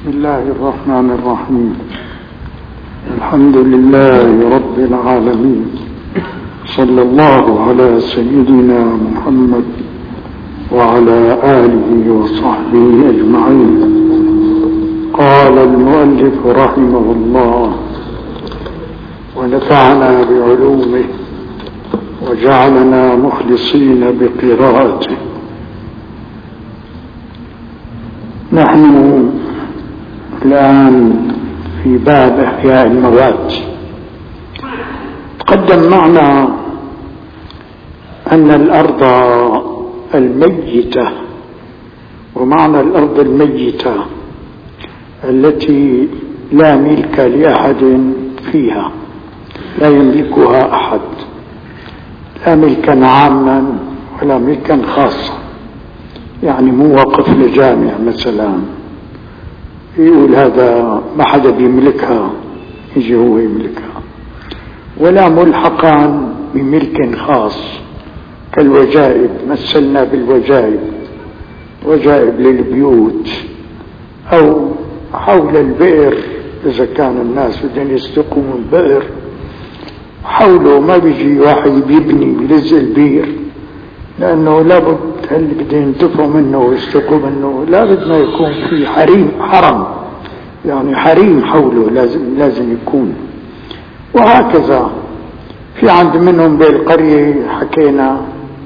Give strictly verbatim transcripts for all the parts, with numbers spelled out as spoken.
بسم الله الرحمن الرحيم. الحمد لله رب العالمين، صلى الله على سيدنا محمد وعلى آله وصحبه أجمعين. قال المؤلف رحمه الله: ونفعنا بعلومه وجعلنا مخلصين بقراءته. نحن الآن في باب إحياء الموات. تقدم معنا أن الأرض الميتة، ومعنى الأرض الميتة التي لا ملك لأحد فيها، لا يملكها أحد، لا ملكا عاما ولا ملكا خاصا. يعني مو وقف لجامع مثلا يقول هذا ما حدا بيملكها يجي هو يملكها، ولا ملحقا بملك خاص كالوجائب. مثلنا بالوجائب، وجائب للبيوت أو حول البئر، إذا كان الناس بدهم يستقوا من بئر حوله ما بيجي واحد بيبني بلزق البير، لأنه لابد اللي بده ينتفعوا منه ويستقوا منه لابد ما يكون في حريم، حرم يعني حريم حوله لازم لازم يكون. وهكذا في عند منهم بالقرية حكينا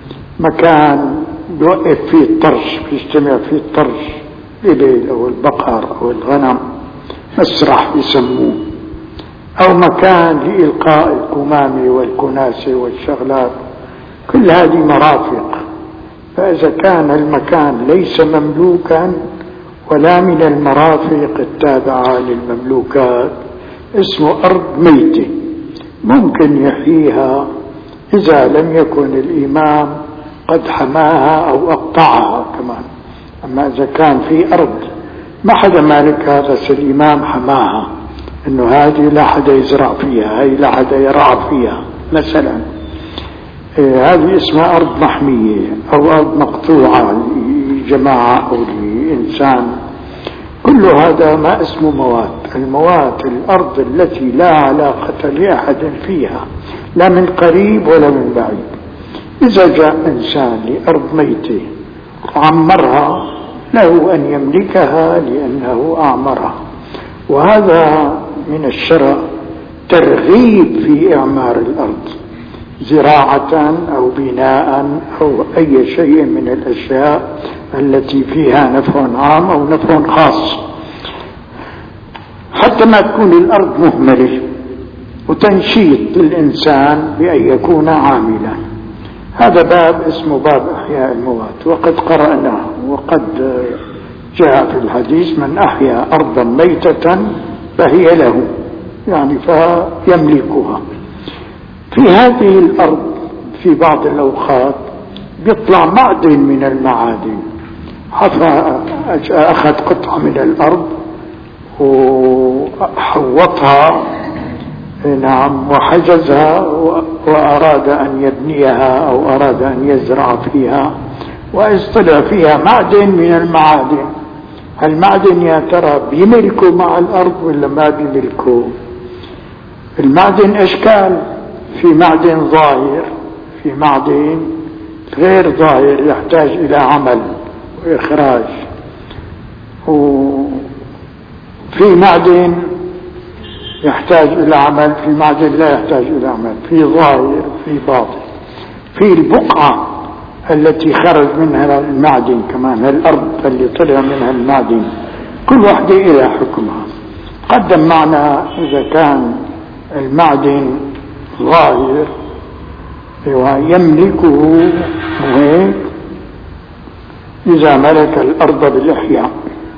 مكان بيوقف فيه الطرش، بيجتمع فيه الطرش، الإبل أو البقر أو الغنم، مسرح يسموه، أو مكان لإلقاء الكمامة والكناسة والشغلات. كل هذه مرافق. فإذا كان المكان ليس مملوكا ولا من المرافق التابعة للمملوكات اسمه أرض ميتة، ممكن يحييها إذا لم يكن الإمام قد حماها أو أقطعها كمان. أما إذا كان في أرض ما حدا مالكها بس الإمام حماها، إنه هذه لا حدا يزرع فيها، هي لا حدا يرعى فيها مثلا، هذه اسمها أرض محمية أو أرض مقطوعة لجماعة أو لإنسان. كل هذا ما اسمه موات. الموات الأرض التي لا علاقة لأحد فيها، لا من قريب ولا من بعيد. إذا جاء إنسان لأرض ميتة وعمرها له أن يملكها لأنه أعمرها، وهذا من الشرع ترغيب في إعمار الأرض زراعة أو بناء أو أي شيء من الأشياء التي فيها نفع عام أو نفع خاص، حتى ما تكون الأرض مهملة، وتنشيط للإنسان بأن يكون عاملا. هذا باب اسمه باب إحياء الموات، وقد قرأناه وقد جاء في الحديث: من أحيا أرضا ميتة فهي له، يعني فيملكها. في هذه الأرض في بعض الأوقات بيطلع معدن من المعادن. أخذ قطعة من الأرض وحوطها، نعم، وحجزها وأراد أن يبنيها أو أراد أن يزرع فيها، وإذ طلع فيها معدن من المعادن. المعدن يا ترى بيملكه مع الأرض ولا ما بيملكه؟ المعدن أشكال، في معدن ظاهر، في معدن غير ظاهر يحتاج إلى عمل وإخراج، وفي معدن يحتاج إلى عمل، في معدن لا يحتاج إلى عمل، في ظاهر في باطن. في البقعة التي خرج منها المعدن كمان، الأرض اللي طلع منها المعدن، كل واحدة إلى حكمها. قدم معنا إذا كان المعدن ظاهر يملكه هيك إذا ملك الأرض بالإحياء.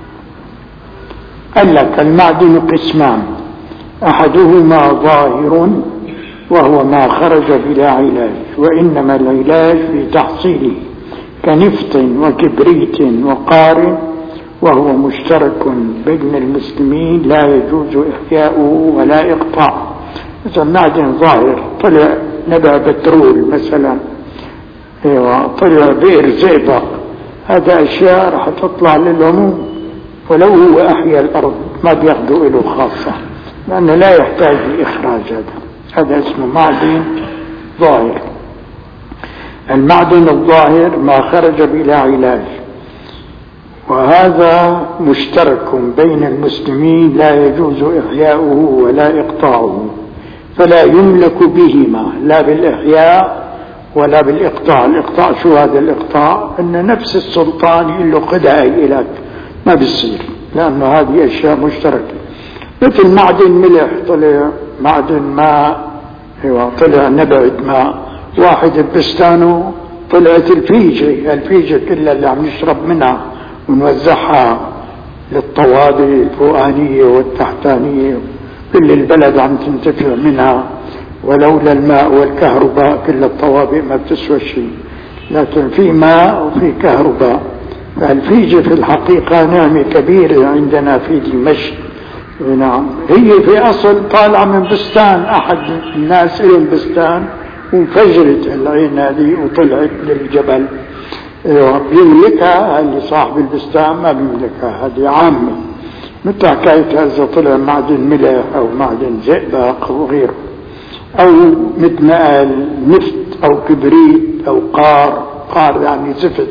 قال لك المعدن قسمان: أحدهما ظاهر وهو ما خرج بلا علاج، وإنما العلاج في تحصيله كنفط وكبريت وقار، وهو مشترك بين المسلمين لا يجوز إحياؤه ولا إقطاعه. إذا معدن ظاهر طلع نبع بترول مثلا، ايوه، طلع بئر زئبق، هذا أشياء رح تطلع للعموم، ولو هو أحيا الأرض ما بياخدوا له خاصة، لأنه لا يحتاج لإخراج. هذا هذا اسمه معدن ظاهر. المعدن الظاهر ما خرج بلا علاج، وهذا مشترك بين المسلمين لا يجوز إحياؤه ولا إقطاعه، فلا يملك بهما لا بالإحياء ولا بالإقطاع. الإقطاع شو هذا الإقطاع؟ أن نفس السلطان يقول له خدها إليك، ما بيصير، لأنه هذه أشياء مشتركة. مثل معدن ملح طلع معدن ماء، ايوه طلع نبعة ماء، واحد ببستانه طلعت الفيجة، الفيجة كلها اللي عم نشرب منها ونوزعها للطوابق الفوقانية والتحتانية، كل البلد عم تنتفع منها، ولولا الماء والكهرباء كل الطوابق ما بتسوى شيء، لكن في ماء وفي كهرباء. فالفيجة في الحقيقة نعمة كبيرة عندنا في دمشق. نعم، هي في أصل طالعة من بستان أحد الناس إلى البستان، وانفجرت العين هذه وطلعت للجبل. بيملكها اللي صاحب البستان، ما بيملكها، هذه عامة. مثل حكاية إذا طلع معدن ملح أو معدن زئبق أو غيره، أو مثل ما قال نفط أو كبريت أو قار، قار يعني زفت،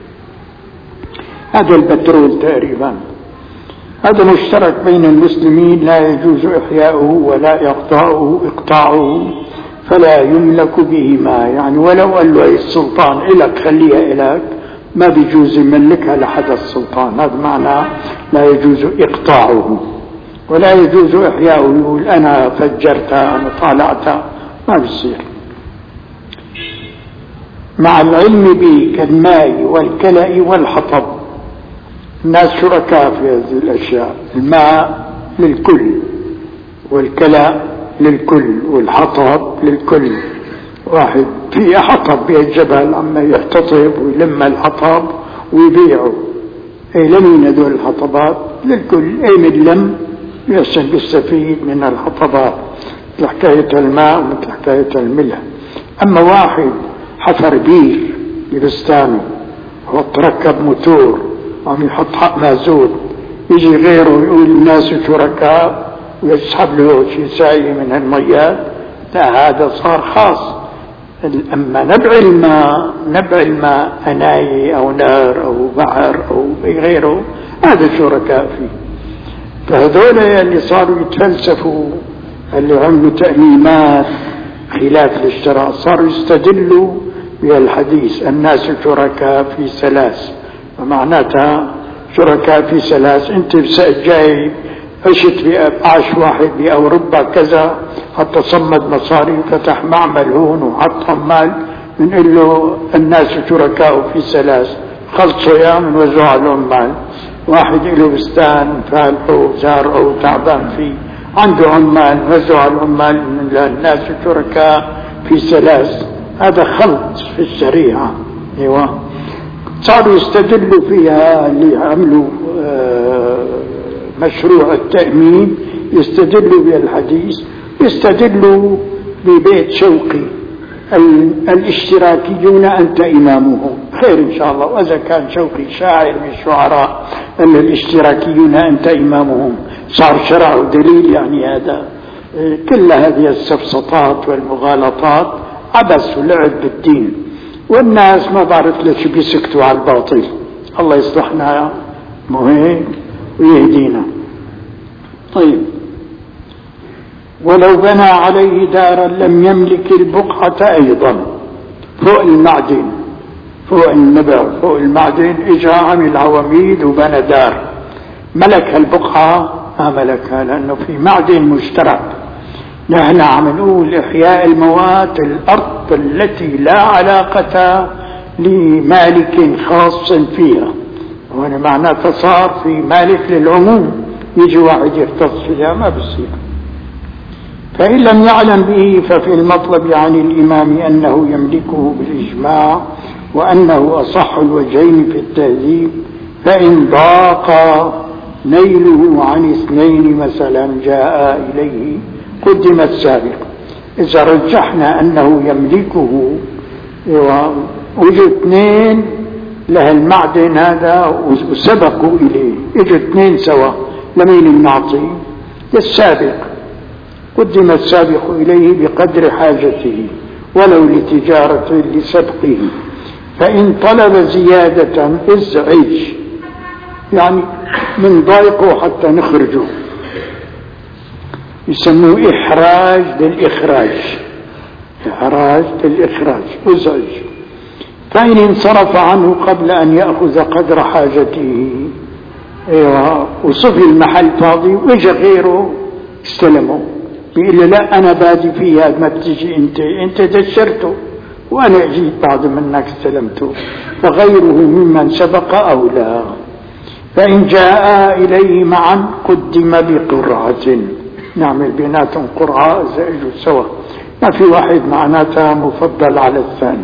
هذا البترول تقريبا. هذا مشترك بين المسلمين لا يجوز إحياؤه ولا إقطاعه إقطاعه فلا يملك بهما. يعني ولو قال له السلطان إلك خليها إلك، ما بيجوز يملكها لحد السلطان. هذا معنى لا يجوز إقطاعه ولا يجوز إحياؤه، يقول أنا فجرتها أنا طالعتها، ما بيصير. مع العلم به كالماء والكلأ والحطب، الناس شركاء في هذه الأشياء. الماء للكل، والكلأ للكل، والحطب للكل. واحد في حطب بالجبل عما يحتطب ويلم الحطب ويبيعه، اي لمين هذول الحطبات؟ للكل، اي من لم يحسن يستفيد من الحطبات، مثل حكاية الماء ومثل حكاية الملح. اما واحد حفر بير ببستانه وتركب موتور وعم يحط حق مازوت، يجي غيره يقول الناس شركاء ويسحب له شيء ساعي من المياه، لا هذا صار خاص. أما نبع الماء، نبع الماء أناي أو نار أو بحر أو غيره، هذا شركاء فيه. فهذول اللي صاروا يتفلسفوا، اللي عملوا تأميمات خلاف الاشتراء، صاروا يستدلوا بالحديث الناس شركاء في ثلاث، ومعناتها شركاء في ثلاث. انت جاي عشت عاش واحد بأوروبا كذا، حتى صمد مصاري وفتح معمل هون وحط عمال، بنقول له الناس شركاء في ثلاث، خلصوا يا من وزعوا على العمال. واحد له بستان فالحه زارعه وتعبان فيه، عنده عمال، وزعوا على العمال من الناس شركاء في ثلاث. هذا خلط في الشريعة. ايوه صاروا يستدلوا فيها اللي عملوا آه مشروع التأمين، يستدلوا بالحديث، يستدلوا ببيت شوقي الاشتراكيون أنت إمامهم. خير إن شاء الله. وإذا كان شوقي شاعر من الشعراء أن الاشتراكيون أنت إمامهم، صار شرع ودليل. يعني هذا كل هذه السفسطات والمغالطات عبث ولعب بالدين، والناس ما بعرف ليش بيسكتوا على الباطل. الله يصلحنا مهم ويهدينا. طيب، ولو بنى عليه دارا لم يملك البقعة أيضا. فوق المعدن، فوق النبع، فوق المعدن اجا عمل عواميد وبنى دار، ملك البقعة؟ ما ملكها، لأنه في معدن مشترك. نحن عم نقول إحياء الموات، الأرض التي لا علاقة لمالك خاص فيها، وأنا معناته صار في مالك للعموم، يجي واحد يختص فيها، ما بصير. فإن لم يعلم به ففي المطلب عن الإمام أنه يملكه بالإجماع، وأنه أصح الوجهين في التهذيب. فإن ضاق نيله عن اثنين مثلا جاء إليه قدم السابق. إذا رجحنا أنه يملكه ووجد اثنين لها المعدن هذا وسبقوا إليه، إجوا اثنين سوا، لمين نعطي؟ للسابق، قدم السابق إليه بقدر حاجته ولو لتجارة لسبقه، فإن طلب زيادة ازعج، يعني من ضايقه حتى نخرجه، يسموه إحراج للإخراج، إحراج للإخراج، ازعج. فإن انصرف عنه قبل أن يأخذ قدر حاجته، ايوه، وصفي المحل فاضي وإجا غيره استلمه، يقول لا أنا بادي فيها، ما بتجي أنت أنت دشرته وأنا جيت بعد منك استلمته، فغيره ممن سبق أولى. فإن جاء إليه معا قدم بقرعة، نعمل بيناتهم قرعة زائج سوا، ما في واحد معناتها مفضل على الثاني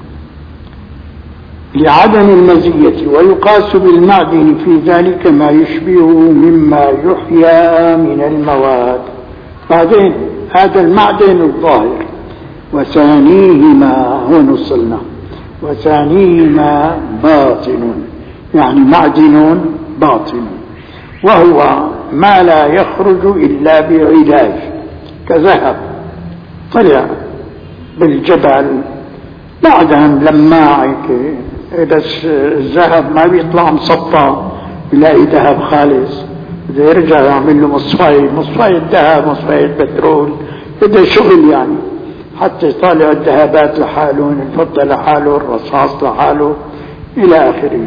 لعدم المزية. ويقاس بالمعدن في ذلك ما يشبهه مما يحيى من المواد. بعدين هذا المعدن الظاهر، وثانيهما هو نصلنا، وثانيهما باطن، يعني معدن باطن، وهو ما لا يخرج إلا بعلاج، كذهب طلع بالجبل بعدها لما إذا الذهب ما بيطلع مصفى بلاقي ذهب خالص، إذا يرجع يعمل له مصفاية مصفاية ذهب مصفاية بترول، إذا شغل يعني حتى يطالع الذهبات لحاله، الفضة لحاله، الرصاص لحاله إلى آخره.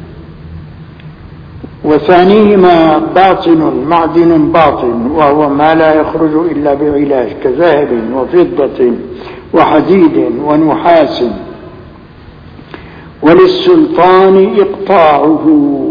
وثانيهما باطن، معدن باطن، وهو ما لا يخرج إلا بعلاج، كذهب وفضة وحديد ونحاس. وللسلطان إقطاعه،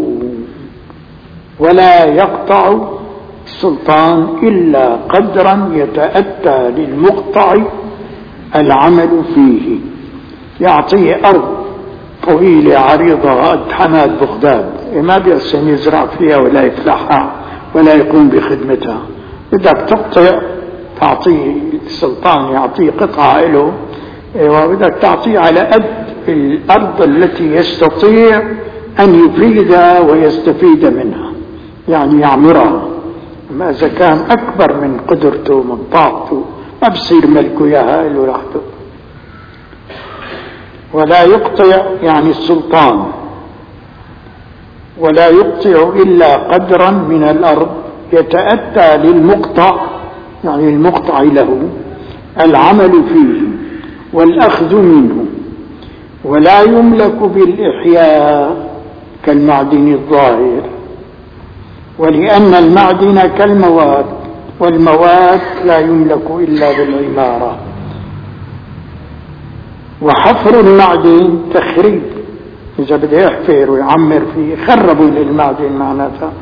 ولا يقطع السلطان إلا قدرا يتأتى للمقطع العمل فيه. يعطيه أرض طويلة عريضة قد حماد بغداد، ما بيحسن يزرع فيها ولا يفلحها ولا يقوم بخدمتها، بدك تقطع تعطيه السلطان، يعطيه قطعة له، وبدك تعطيه على قد الأرض التي يستطيع أن يفيد ويستفيد منها، يعني يعمرها. أما إذا كان أكبر من قدرته من طاقته ما بصير ملكه إياها له لوحده. ولا يقطع يعني السلطان، ولا يقطع إلا قدرا من الأرض يتأتى للمقطع، يعني المقطع له، العمل فيه والأخذ منه. ولا يملك بالإحياء كالمعدن الظاهر، ولأن المعدن كالمواد، والمواد لا يملك إلا بالعمارة. وحفر المعدن تخريب، إذا بده يحفر ويعمر فيه خربوا للمعدن معناتها.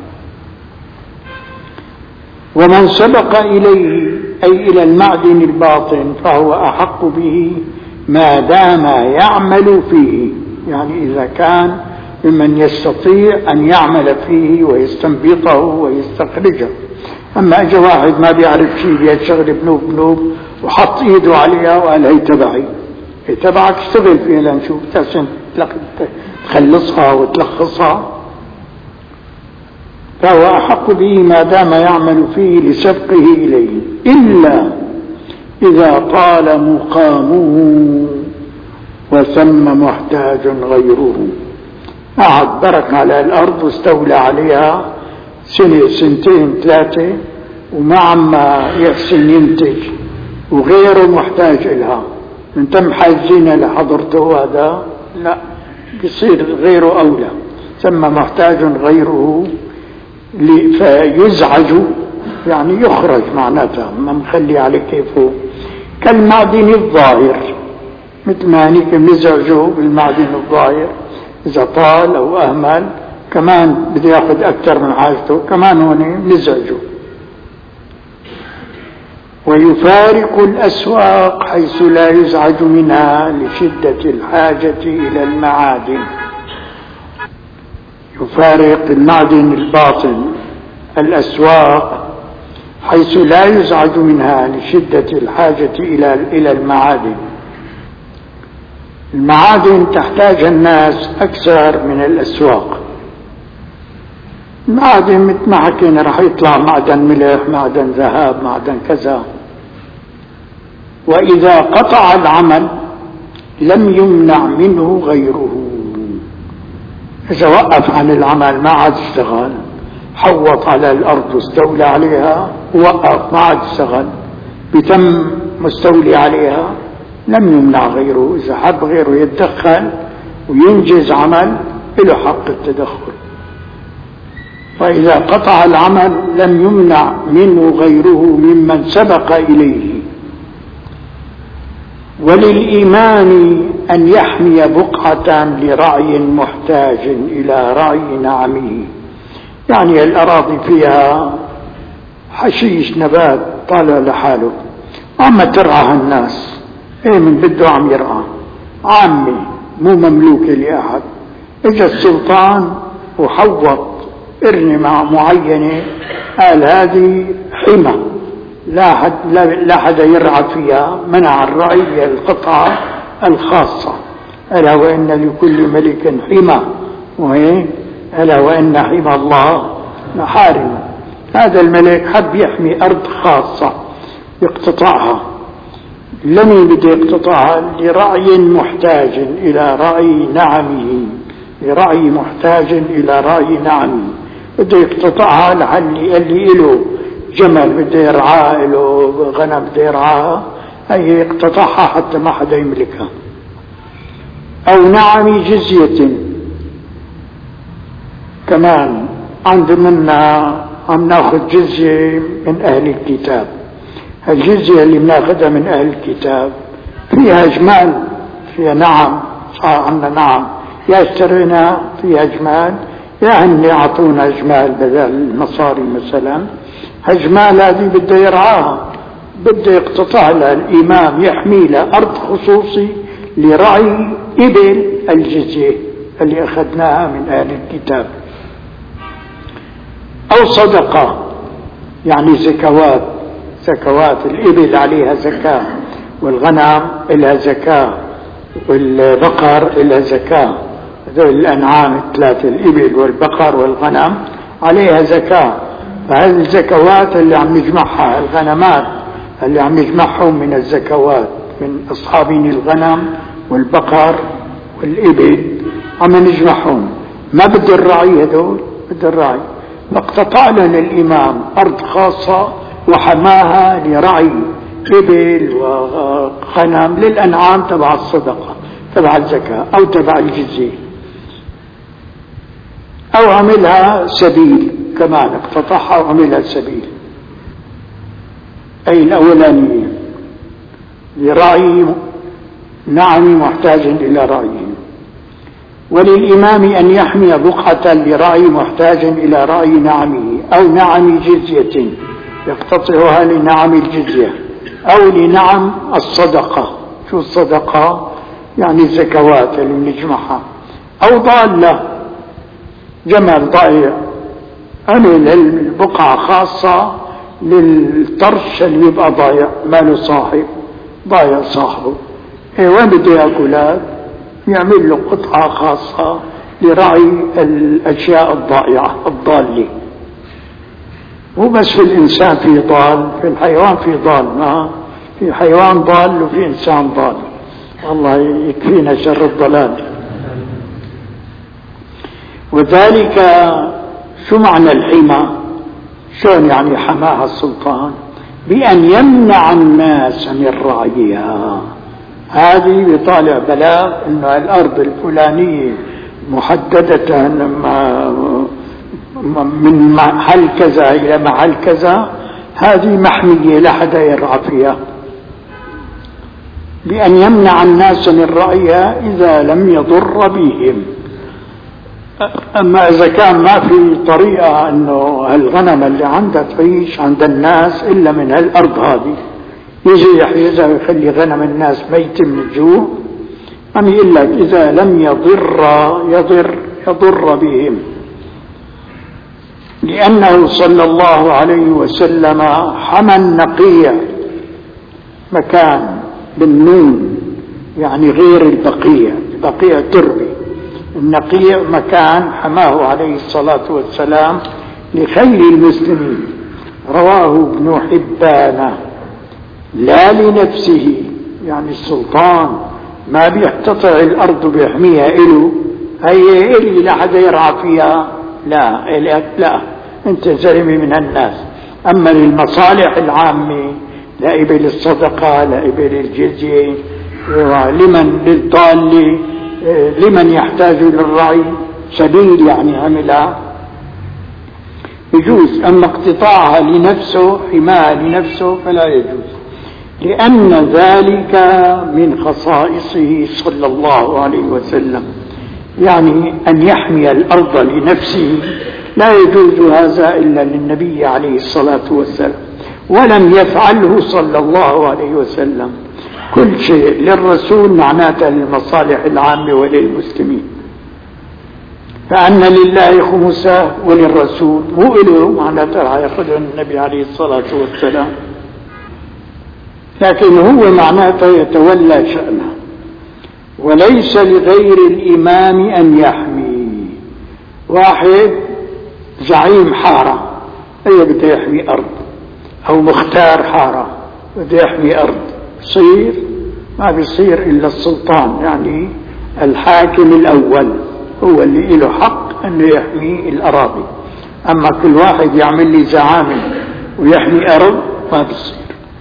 ومن سبق إليه أي إلى المعدن الباطن فهو أحق به ما دام يعمل فيه، يعني إذا كان ممن يستطيع أن يعمل فيه ويستنبطه ويستخرجه. أما أجا واحد ما بيعرف شيء يشتغل بنوب بنوب وحط إيده عليها وقال هي تبعي، هي تبعك اشتغل فيها لنشوف تحسن تخلصها وتلخصها. فهو أحق به ما دام يعمل فيه لسبقه إليه، إلا إذا طال مقامه وثم محتاج غيره. قعد برك على الأرض واستولى عليها سنة سنتين ثلاثة وما عم يحسن ينتج، وغيره محتاج إلها، من تم حاجين لحضرته هذا لا بيصير غيره أولى، ثم محتاج غيره فيزعج، يعني يخرج معناتها ما مخلي على كيفه. كالمعدن الظاهر، مثل ما هنيك مزعجه بالمعدن الظاهر، إذا طال أو أهمل كمان بده ياخذ أكثر من حاجته، كمان هون مزعجه. ويفارق الأسواق حيث لا يزعج منها لشدة الحاجة إلى المعادن. يفارق المعدن الباطن الأسواق حيث لا يزعج منها لشدة الحاجة إلى إلى المعادن. المعادن تحتاج الناس أكثر من الأسواق. المعادن مثل ما حكينا راح يطلع معدن ملح، معدن ذهب، معدن كذا. وإذا قطع العمل لم يمنع منه غيره. إذا وقف عن العمل ما عاد اشتغل، حوط على الأرض واستولى عليها ووقف ما عاد اشتغل، بتم مستولي عليها، لم يمنع غيره. إذا حب غيره يتدخل وينجز عمل له حق التدخل. فإذا قطع العمل لم يمنع منه غيره ممن سبق إليه. وللإمام أن يحمي بقعة لرعي محتاج إلى رعي نعمه، يعني الأراضي فيها حشيش نبات طالع لحاله، عم ترعاها الناس، ايه من بده عم يرعى، عامي مو مملوكة لأحد. اجى السلطان وحوط ارنمة معينة، قال هذه حمى لا حد لا حدا يرعى فيها، منع الرعي القطعة الخاصة. ألا وإن لكل ملك حمى، وهي ألا وإن حمى الله محارم. هذا الملك حب يحمي أرض خاصة يقتطعها، لم بده يقتطعها لرعي محتاج إلى رعي نعمه، لرعي محتاج إلى رعي نعمه، بده يقتطعها لعل اللي له جمل بده يرعاه، له غنم بده يرعاها، هي يقتطعها حتى ما حدا يملكها. أو نعم جزية كمان، عند منا عم ناخذ جزية من أهل الكتاب. الجزية اللي بناخذها من أهل الكتاب فيها جمال، فيها نعم، صار عندنا نعم، يا اشترينا فيها جمال، يا هن يعطونا جمال بدل المصاري مثلا. هالجمال هذه بده يرعاها، بده يقتطع لها الإمام، يحمي لها أرض خصوصي لرعي إبل الجزية اللي أخذناها من أهل الكتاب. أو صدقة، يعني زكوات، زكوات الإبل عليها زكاة، والغنم لها زكاة، والبقر لها زكاة. هذول الأنعام الثلاثة، الإبل والبقر والغنم عليها زكاة. فهذه الزكوات اللي عم نجمعها، الغنمات اللي عم نجمعهم من الزكوات من أصحابين الغنم والبقر والإبل عم نجمعهم، ما بده الرعي، هذول بده الرعي. فاقتطع لنا الإمام أرض خاصة وحماها لرعي إبل وغنم للأنعام تبع الصدقة، تبع الزكاة، أو تبع الجزية، أو عملها سبيل كمان، اقتطعها وعملها سبيل. أي الأولانية لرعي نعم محتاج إلى رعيه. وللإمام أن يحمي بقعة لرعي محتاج إلى رعي نعمه، أو نعم جزية يقتطعها لنعم الجزية، أو لنعم الصدقة. شو الصدقة؟ يعني الزكوات اللي نجمعها. أو ضالة، جمل ضائع، عمل البقعة خاصة للطرش اللي يبقى ضايع، ما له صاحب، ضايع صاحبه، ايه وين بده ياكل؟ يعمل له قطعة خاصة لرعي الأشياء الضائعة الضالة. مو بس في الإنسان في ضال، في الحيوان في ضال، ما في حيوان ضال وفي إنسان ضال، الله يكفينا شر الضلال. وذلك شو معنى الحمى؟ شلون يعني حماها السلطان؟ بأن يمنع الناس من رعيها. هذه بيطالع بلاغ انه الارض الفلانية محددة من محل كذا الى محل كذا، هذه محمية لا حدا يرعى فيها. بأن يمنع الناس من رعيها إذا لم يضر بهم. أما إذا كان ما في طريقة أنه الغنم اللي عندها تعيش عند الناس إلا من هالأرض هذه، يجي يحيزها ويخلي غنم الناس ميت من الجوع، أم يقول لك إذا لم يضر يضر يضر بهم. لأنه صلى الله عليه وسلم حمى النقيع، مكان بالنون يعني غير البقيع. البقيع تربي، النقيع مكان حماه عليه الصلاة والسلام لخير المسلمين. رواه ابن حبان. لا لنفسه، يعني السلطان ما بيقتطع الأرض بيحميها إله، هي إلي لحد يرعى فيها، لا لا أنت زلمي من الناس. أما للمصالح العامة، لا إبل الصدقة، لا إبل الجزية، لمن للضال، لمن يحتاج للرعي، سبيل يعني عملها يجوز. أما اقتطاعها لنفسه، حماها لنفسه، فلا يجوز، لأن ذلك من خصائصه صلى الله عليه وسلم. يعني أن يحمي الأرض لنفسه لا يجوز هذا إلا للنبي عليه الصلاة والسلام، ولم يفعله صلى الله عليه وسلم. كل شيء للرسول معناته للمصالح العامة وللمسلمين. فأن لله خمسه وللرسول، مو إله معناته يأخذه النبي عليه الصلاة والسلام، لكن هو معناته يتولى شأنه. وليس لغير الإمام أن يحمي. واحد زعيم حارة أي بده يحمي أرض، أو مختار حارة بده يحمي أرض، صير ما بيصير إلا السلطان، يعني الحاكم الأول هو اللي له حق أنه يحمي الأراضي. أما كل واحد يعمل لي زعامة ويحمي أرض ما بيصير.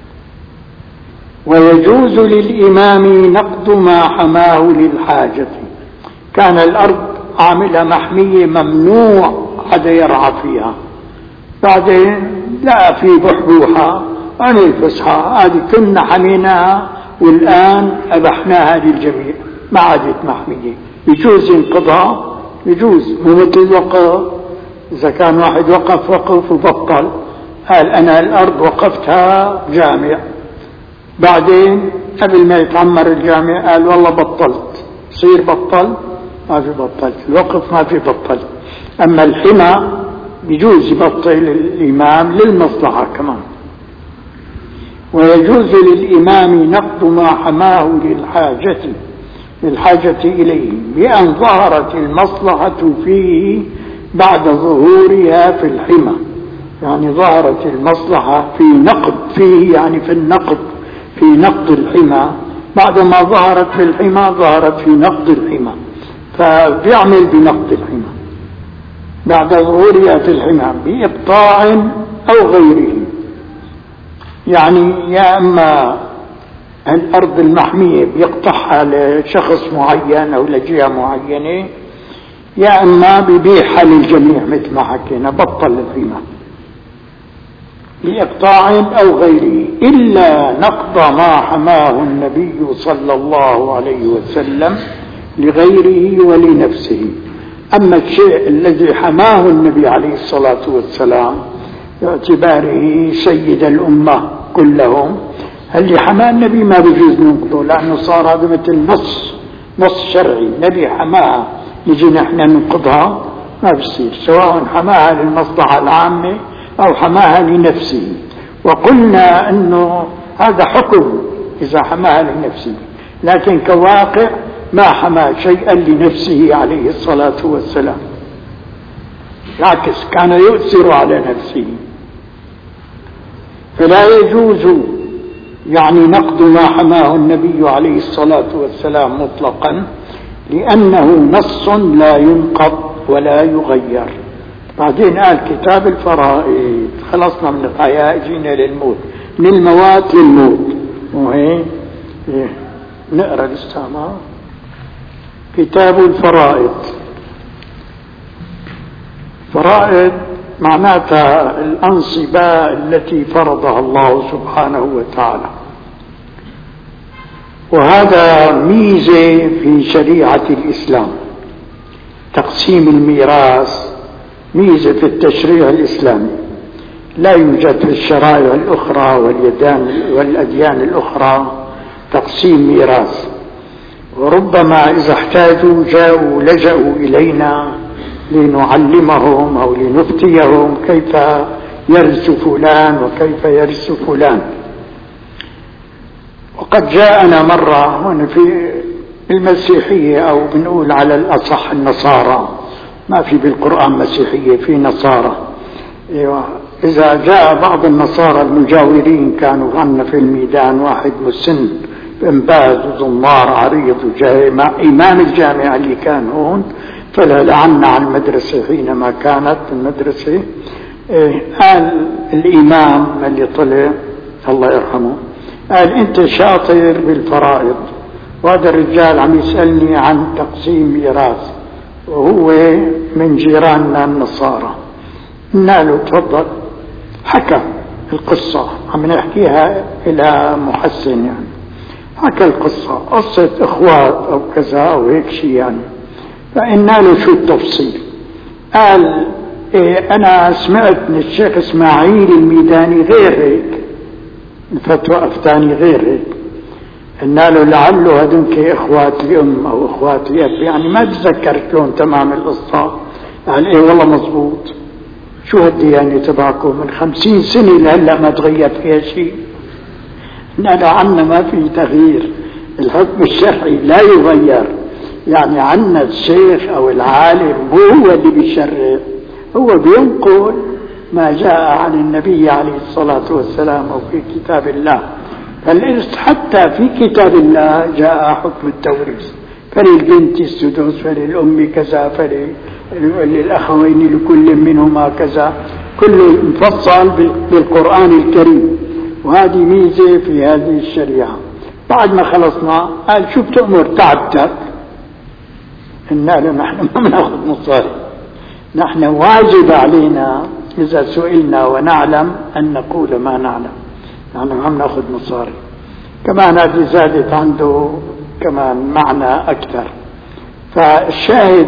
ويجوز للإمام نقض ما حماه للحاجة. كان الأرض عاملة محمية ممنوع حدا يرعى فيها، بعدين لا في بحبوحة عن الفسحة، هذه كنا حميناها والآن أبحناها للجميع، ما عادت محمية. يجوز انقضاء، يجوز، مو مثل الوقف. إذا كان واحد وقف وقف وبطل، قال أنا الأرض وقفتها جامع، بعدين قبل ما يتعمر الجامع قال والله بطلت، صير بطل؟ ما في بطل، الوقف ما في بطل. أما الحمى يجوز يبطل الإمام للمصلحة كمان. ويجوز للإمام نقض ما حماه للحاجة للحاجة إليه بأن ظهرت المصلحة فيه بعد ظهورها في الحمى. يعني ظهرت المصلحة في نقض فيه، يعني في النقض، في نقض الحمى، بعدما ظهرت في الحمى ظهرت في نقض الحمى، فبيعمل بنقض الحمى بعد ظهورها في الحمى بإقطاع أو غيره. يعني يا أما الأرض المحمية بيقطعها لشخص معين أو لجهة معينة، يا أما ببيعها للجميع مثل ما حكينا، بطل الحمى بإقطاع أو غيره، إلا نقض ما حماه النبي صلى الله عليه وسلم لغيره ولنفسه. أما الشيء الذي حماه النبي عليه الصلاة والسلام باعتباره سيد الأمة كلهم، اللي حماه النبي ما بيجوز ننقضه، لأنه صار هذا مثل نص نص شرعي. النبي حماها نجي نحن ننقضها ما بيصير، سواء حماها للمصلحة العامة أو حماها لنفسه. وقلنا أنه هذا حكم إذا حماها لنفسه، لكن كواقع ما حمى شيئا لنفسه عليه الصلاة والسلام، العكس كان يؤثر على نفسه. فلا يجوز يعني نقض ما حماه النبي عليه الصلاة والسلام مطلقا، لأنه نص لا ينقض ولا يغير. بعدين قال كتاب الفرائض، خلصنا من الحياة جينا للموت، من الموات للموت. وهي نقرأ الاستعمار. كتاب الفرائض، فرائض معناتها الأنصبة التي فرضها الله سبحانه وتعالى. وهذا ميزة في شريعة الإسلام، تقسيم الميراث ميزة في التشريع الإسلامي، لا يوجد في الشرائع الأخرى والأديان الأخرى تقسيم ميراث. وربما إذا احتاجوا جاءوا لجأوا إلينا لنعلمهم أو لنفتيهم كيف يرث فلان وكيف يرث فلان. وقد جاءنا مرة هنا في المسيحية أو بنقول على الأصح النصارى، ما في بالقرآن مسيحية، في نصارى. أيوة. إذا جاء بعض النصارى المجاورين كانوا عنا في الميدان واحد مسن بن باز وزمار عريض وجاي إمام الجامعة اللي كان هون، فلا لعنا على المدرسة حينما كانت المدرسة. إيه قال الإمام اللي طلع الله يرحمه، قال أنت شاطر بالفرائض، وهذا الرجال عم يسألني عن تقسيم ميراث وهو من جيراننا النصارى. قلنا له تفضل. حكى القصة، عم نحكيها إلى محسن يعني، حكى القصة قصة إخوات أو كذا أو هيك شيء يعني. فقلنا له شو التفصيل؟ قال إيه أنا سمعت من الشيخ إسماعيل الميداني غير هيك، الفتوى أفتاني غير هيك. قلنا له لعله هذنك إخوات لأم أو إخوات لأب، يعني ما تذكرت لهم تمام القصة. قال إيه والله مضبوط. شو هالديانة تبعكم من خمسين سنة لهلا ما تغير فيها شيء؟ قلنا له عنا ما في تغيير، الحكم الشرعي لا يغير، يعني عنا الشيخ أو العالم هو اللي بيشرع، هو بينقل ما جاء عن النبي عليه الصلاة والسلام أو في كتاب الله. فالإرث حتى في كتاب الله جاء حكم التوريث، فللبنت السدس، فللأم كذا، فللأخوين لكل منهما كذا، كله مفصل بالقرآن الكريم. وهذه ميزة في هذه الشريعة. بعد ما خلصنا قال شو بتأمر تعبتك؟ قلنا له نحن ما بناخذ مصاري، نحن واجب علينا إذا سئلنا ونعلم أن نقول ما نعلم، نحن ما بناخذ مصاري. كمان هذه زادت عنده كمان معنى أكثر. فالشاهد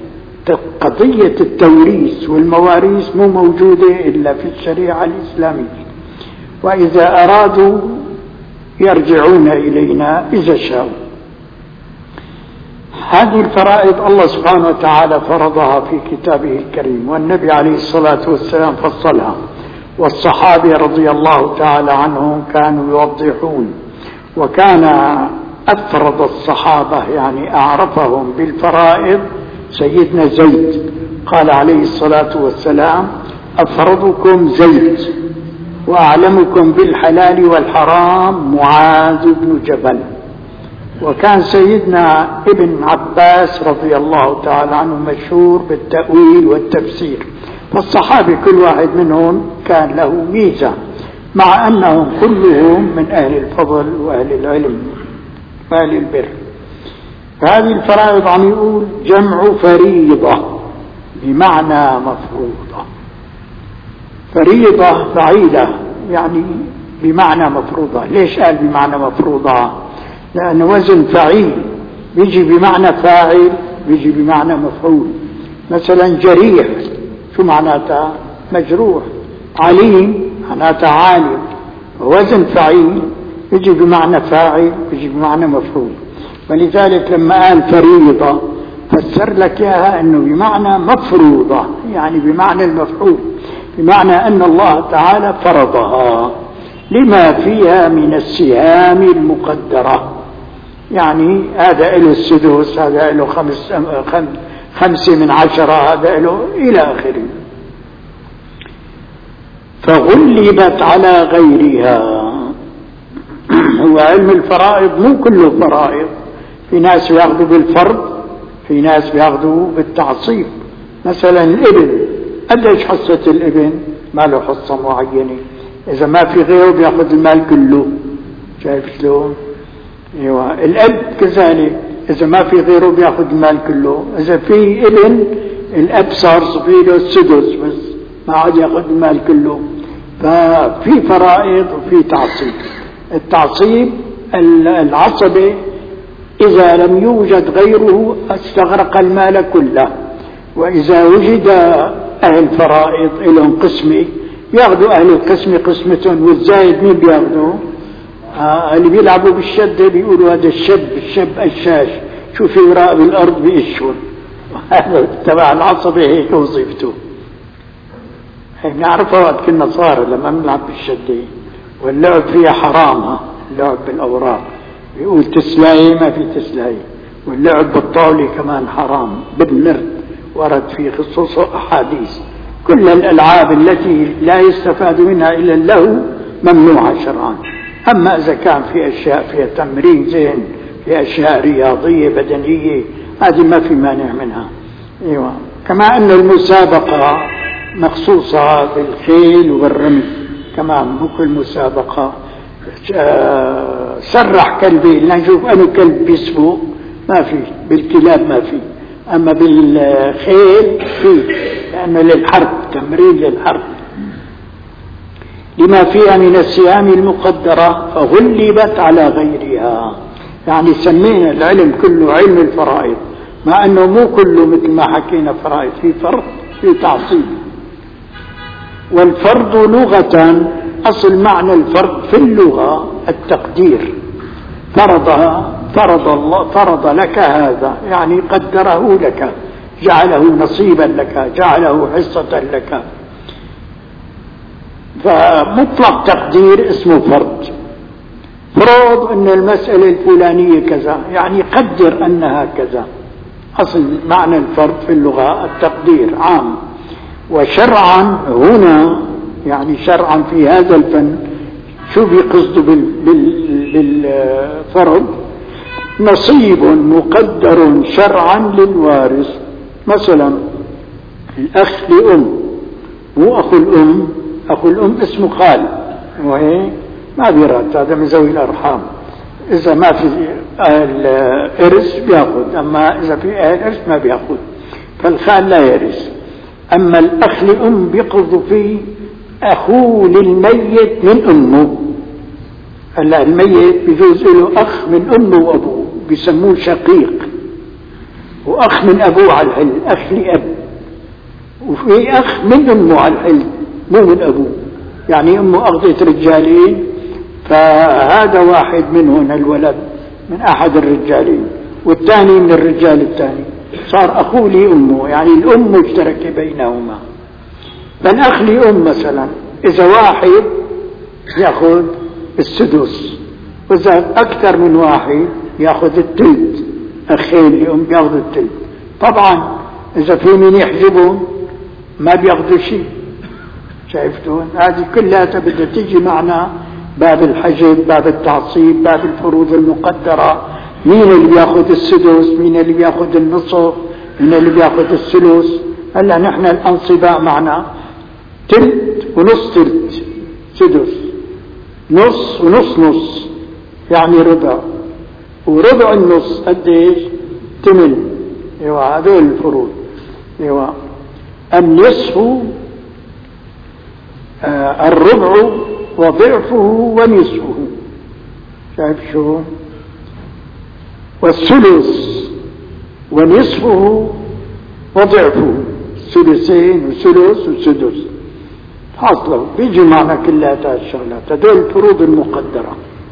قضية التوريث والمواريث مو موجودة إلا في الشريعة الإسلامية، وإذا أرادوا يرجعون إلينا إذا شاءوا. هذه الفرائض الله سبحانه وتعالى فرضها في كتابه الكريم، والنبي عليه الصلاة والسلام فصلها، والصحابة رضي الله تعالى عنهم كانوا يوضحون. وكان أفرض الصحابة يعني أعرفهم بالفرائض سيدنا زيد، قال عليه الصلاة والسلام أفرضكم زيد وأعلمكم بالحلال والحرام معاذ بن جبل. وكان سيدنا ابن عباس رضي الله تعالى عنه مشهور بالتأويل والتفسير. فالصحابة كل واحد منهم كان له ميزة، مع أنهم كلهم من أهل الفضل وأهل العلم وأهل البر. فهذه الفرائض عم يقول جمع فريضة بمعنى مفروضة. فريضة فعيلة يعني بمعنى مفروضة. ليش قال بمعنى مفروضة؟ لأن وزن فعيل بيجي بمعنى فاعل، بيجي بمعنى مفعول. مثلا جريح شو معناتها؟ مجروح. عليم معناتها عالم. وزن فعيل بيجي بمعنى فاعل، بيجي بمعنى مفعول. ولذلك لما قال فريضة فسر لك إياها أنه بمعنى مفروضة، يعني بمعنى المفعول، بمعنى أن الله تعالى فرضها لما فيها من السهام المقدرة. يعني هذا له السدس، هذا له خمس خمسة من عشرة، هذا له إلى آخره. فغلبت على غيرها. هو علم الفرائض مو كله فرائض، في ناس بياخذوا بالفرض، في ناس بياخذوا بالتعصيب. مثلا الابن قديش حصة الابن؟ ما له حصة معينة، إذا ما في غيره بياخذ المال كله. شايف شلون؟ ايوه. الاب كذلك إذا ما في غيره بياخذ المال كله. إذا في ابن الاب صار صفي له السدس بس، ما عاد ياخذ المال كله. ففي فرائض وفي تعصيب. التعصيب العصبة إذا لم يوجد غيره استغرق المال كله، وإذا وجد أهل فرائض لهم قسمة ياخذوا أهل القسمة قسمة، والزايد مين بياخذوا؟ آه اللي بيلعبوا بالشدة بيقولوا هذا الشب الشب الشاش، شو في وراء بالأرض بيشون. هذا تبع العصبة هيك وظيفته. هيك نعرفها وقت كنا صار لما بنلعب بالشدة واللعب فيها حرام. اللعب بالأوراق، يقول تسلاي ما في تسلاي، واللعب بالطاولة كمان حرام بالنرد، ورد في خصوصه أحاديث. كل الألعاب التي لا يستفاد منها إلا اللهو ممنوعة شرعا. أما إذا كان في أشياء فيها تمرين ذهن، في أشياء رياضية بدنية، هذه ما في مانع منها. أيوة. كما أن المسابقة مخصوصة بالخيل وبالرمي كمان، مو كل مسابقة. سرح كلبي لنشوف أنه كلب بيسبق، ما في. بالكلاب ما في، أما بالخيل في، لأنه للحرب، تمرين للحرب. لما فيها من السهام المقدرة فغلبت على غيرها. يعني سمينا العلم كله علم الفرائض، مع أنه مو كله مثل ما حكينا فرائض، في فرض في تعصيب. والفرض لغة، أصل معنى الفرض في اللغة التقدير. فرضها فرض الله، فرض لك هذا يعني قدره لك، جعله نصيبا لك، جعله حصة لك. فمطلق تقدير اسمه فرض. فرض أن المسألة الفلانية كذا، يعني قدر أنها كذا. أصل معنى الفرض في اللغة التقدير عام. وشرعا هنا يعني شرعا في هذا الفن شو بيقصد بالفرض؟ نصيب مقدر شرعا للوارث. مثلا الأخ لأم، مو أخو الأم، أخو الأم اسمه خال، وهي ما بيرد، هذا من ذوي الأرحام. إذا ما في الإرث بيأخذ، أما إذا في إرث ما بيأخذ، فالخال لا يرث. أما الأخ لأم بيقصد فيه أخوه للميت من أمه. هلا الميت بيجوز له أخ من أمه وأبوه، بيسموه شقيق، وأخ من أبوه على الحل، أخ لأب، وفي أخ من أمه على الحل مو من أبوه. يعني أمه أخذت رجالين، فهذا واحد منهن الولد من أحد الرجالين، والثاني من الرجال الثاني، صار أخوه لأمه، يعني الأم مشتركة بينهما. فالأخ لأم مثلا إذا واحد يأخذ السدس، وإذا أكثر من واحد يأخذ الثلث، أخين لأم يأخذ الثلث. طبعا إذا في من يحجبهم ما بيأخذوا شيء. شايفتون؟ هذه كلها بدها تيجي معنا باب الحجب، باب التعصيب، باب الفروض المقدرة. مين اللي بياخذ السدس، مين اللي بياخذ النصف، مين اللي بياخذ الثلث. هلا نحن الأنصباء معنا تلت ونص تلت، سدس نص ونص نص، يعني ربع، وربع النص قديش؟ تمن. ايوه هذول الفروض. ايوه النصف آه الربع وضعفه ونصفه، شايف شو؟ والثلث ونصفه وضعفه، ثلثين وثلث وسدس. حاصله بيجي معنا كلها الشغلات، هذول الفروض المقدرة.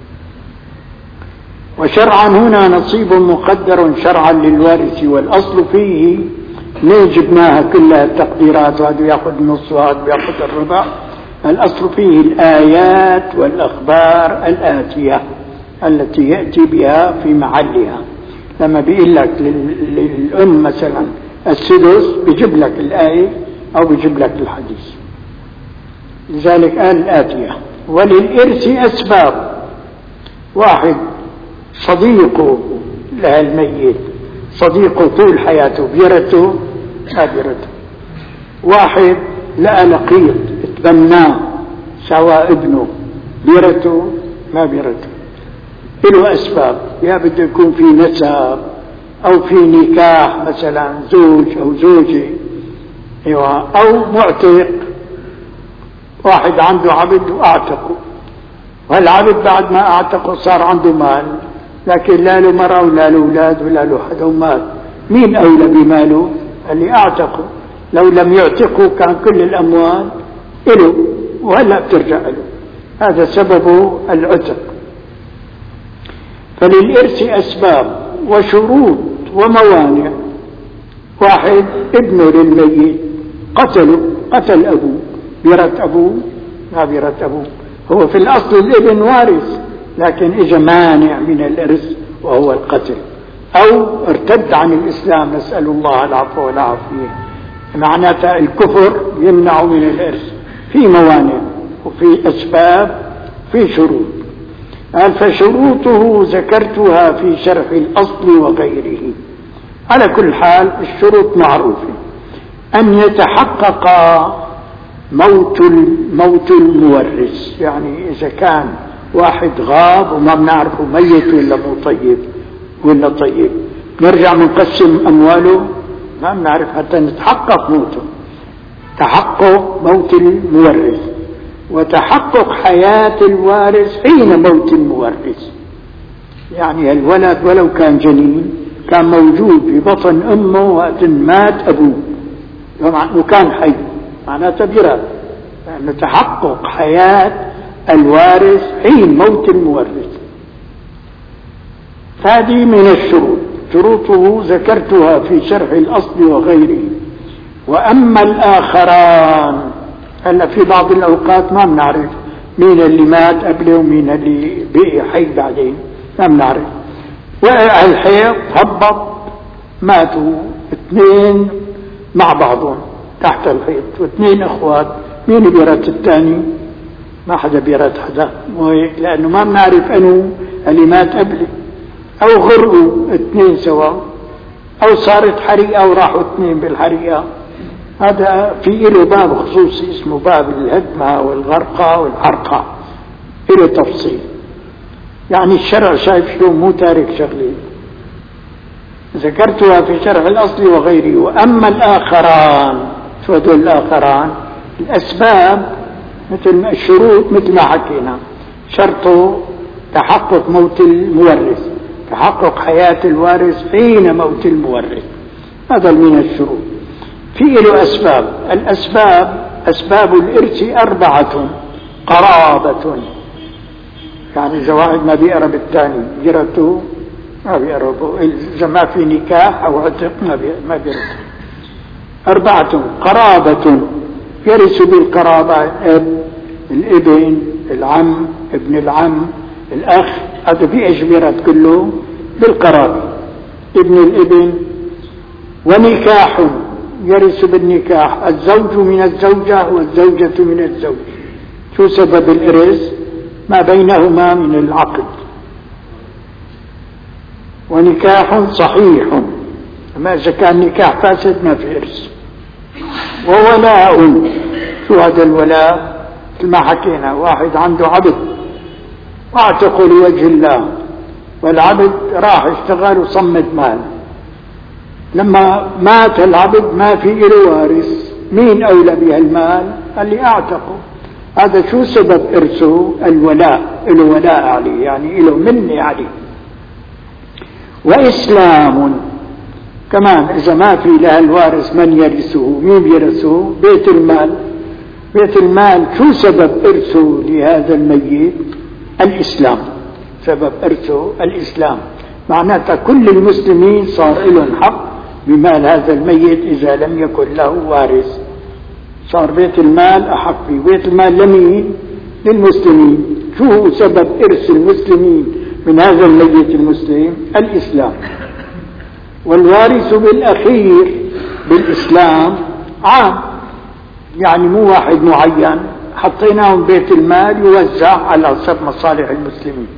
وشرعا هنا نصيب مقدر شرعا للوارث، والأصل فيه ليه جبناها كلها التقديرات، وهذا يأخذ النص وهذا يأخذ الربع. الأصل فيه الآيات والأخبار الآتية التي يأتي بها في محلها. لما بيقول لك للأم مثلا السدس بيجيب لك الآية أو بيجيب لك الحديث. لذلك قال الآتية. وللإرث أسباب. واحد صديقه لها الميت، صديقه طول حياته بيرته ما بيرته. واحد لقى لقيط اتبناه سواء ابنه، بيرته ما بيرته. له أسباب، يا بده يكون في نسب أو في نكاح مثلا زوج أو زوجة، أو معتق، واحد عنده عبد وأعتقه، والعبد بعد ما أعتقه صار عنده مال، لكن لا له مرأة ولا له أولاد ولا له حدا ومال. مين أولى بماله؟ اللي أعتقه. لو لم يعتقه كان كل الأموال له، وهلا بترجع له. هذا سببه العتق. فللإرث أسباب وشروط وموانع. واحد ابنه للميت قتله، قتل أبوه، بيرث أبوه ما بيرث أبوه. هو في الأصل الابن وارث، لكن إذا مانع من الإرث وهو القتل أو ارتد عن الإسلام، نسأل الله العفو والعافية، معناتها الكفر يمنع من الإرث في موانع وفي أسباب في شروط. قال فشروطه ذكرتها في شرح الأصل وغيره. على كل حال الشروط معروفة، أن يتحقق موت موت المورث، يعني إذا كان واحد غاب وما بنعرفه ميت ولا مو طيب ولا طيب، نرجع بنقسم أمواله ما بنعرف حتى نتحقق موته. تحقق موت المورث وتحقق حياة الوارث حين موت المورث، يعني الولد ولو كان جنين كان موجود في بطن أمه وقت مات أبوه وكان حي، معناته بيرث، لأنه تحقق حياة الوارث حين موت المورث. هذه من الشروط، شروطه ذكرتها في شرح الأصل وغيره. وأما الآخران، هلا في بعض الأوقات ما بنعرف مين اللي مات قبله ومين اللي بقي حي بعدين، ما بنعرف. وقع الحيض هبط ماتوا اثنين مع بعضهم تحت الحيض واثنين اخوات، مين بيرث الثاني؟ ما حدا بيرث حدا، لانه ما بنعرف انه اللي مات قبله. او غرقوا اثنين سوا، او صارت حريقه وراحوا اثنين بالحريقه. هذا في له باب خصوصي اسمه باب الهدمه والغرقه والحرقه، له تفصيل. يعني الشرع شايف شو مو تارك شغله، ذكرتها في شرح الأصل وغيره. وأما الآخران، شو هدول الآخران؟ الأسباب مثل الشروط مثل ما حكينا، شرطه تحقق موت المورث، تحقق حياة الوارث حين موت المورث، هذا من الشروط. في له أسباب، الأسباب أسباب الإرث أربعة: قرابة، يعني إذا واحد ما بيقرب الثاني جرته ما بيقربه، إذا ما في نكاح أو عتق ما بيقربه. أربعة: قرابة، يرث بالقرابة الأب، الابن، العم، ابن العم، الأخ، هذا في إيش بيرث كله بالقرابة، ابن الابن. ونكاح، يرث بالنكاح، الزوج من الزوجة والزوجة من الزوج. شو سبب الإرث؟ ما بينهما من العقد. ونكاح صحيح، أما إذا كان نكاح فاسد ما في إرث. وولاء، شو هذا الولاء؟ مثل ما حكينا، واحد عنده عبد واعتقوا لوجه الله، والعبد راح اشتغل وصمد مال، لما مات العبد ما في له وارث، مين أولى بهالمال؟ اللي اعتقوا. هذا شو سبب إرثه؟ الولاء، له ولاء عليه، يعني له مني عليه. وإسلام كمان، إذا ما في لها الوارث من يرثه؟ مين يرثه؟ بيت المال. بيت المال شو سبب إرثه لهذا الميت؟ الإسلام، سبب إرثه الإسلام، معناتها كل المسلمين صار لهم حق بمال هذا الميت إذا لم يكن له وارث، صار بيت المال أحق فيه. بيت المال لمين؟ للمسلمين. شو سبب إرث المسلمين من هذا الميت المسلم؟ الإسلام. والوارث بالأخير بالإسلام عام، يعني مو واحد معين حطيناهم بيت المال يوزع على حسب مصالح المسلمين.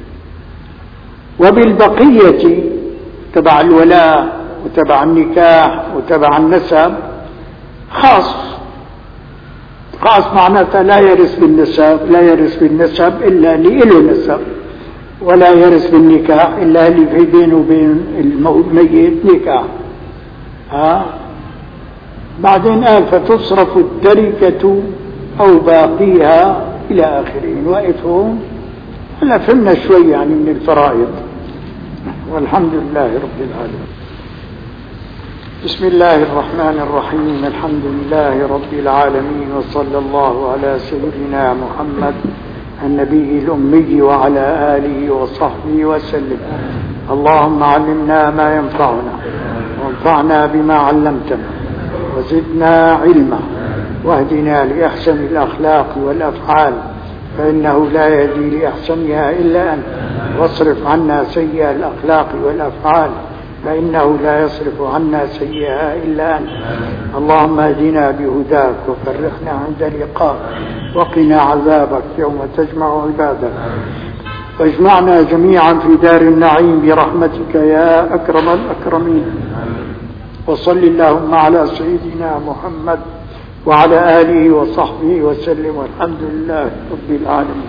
وبالبقية تبع الولاء وتبع النكاح وتبع النسب خاص. خاص معناتها لا يرث بالنسب، لا يرث بالنسب إلا اللي له نسب، ولا يرث بالنكاح إلا اللي في بينه وبين الميت نكاح. ها بعدين قال فتصرف التركة أو باقيها إلى آخره. نوقف هون، هلا فهمنا شوي يعني من الفرائض، والحمد لله رب العالمين. بسم الله الرحمن الرحيم، الحمد لله رب العالمين، وصلى الله على سيدنا محمد النبي الأمي وعلى آله وصحبه وسلم. اللهم علمنا ما ينفعنا وانفعنا بما علمتنا وزدنا علما واهدنا لأحسن الأخلاق والأفعال، فإنه لا يهدي لأحسنها إلا أنت. واصرف عنا سيئ الأخلاق والأفعال فإنه لا يصرف عنا سيئها إلا أنت. اللهم اهدنا بهداك وفرحنا عند لقاك وقنا عذابك يوم تجمع عبادك، واجمعنا جميعا في دار النعيم برحمتك يا أكرم الأكرمين. وصل اللهم على سيدنا محمد وعلى آله وصحبه وسلم، والحمد لله رب العالمين.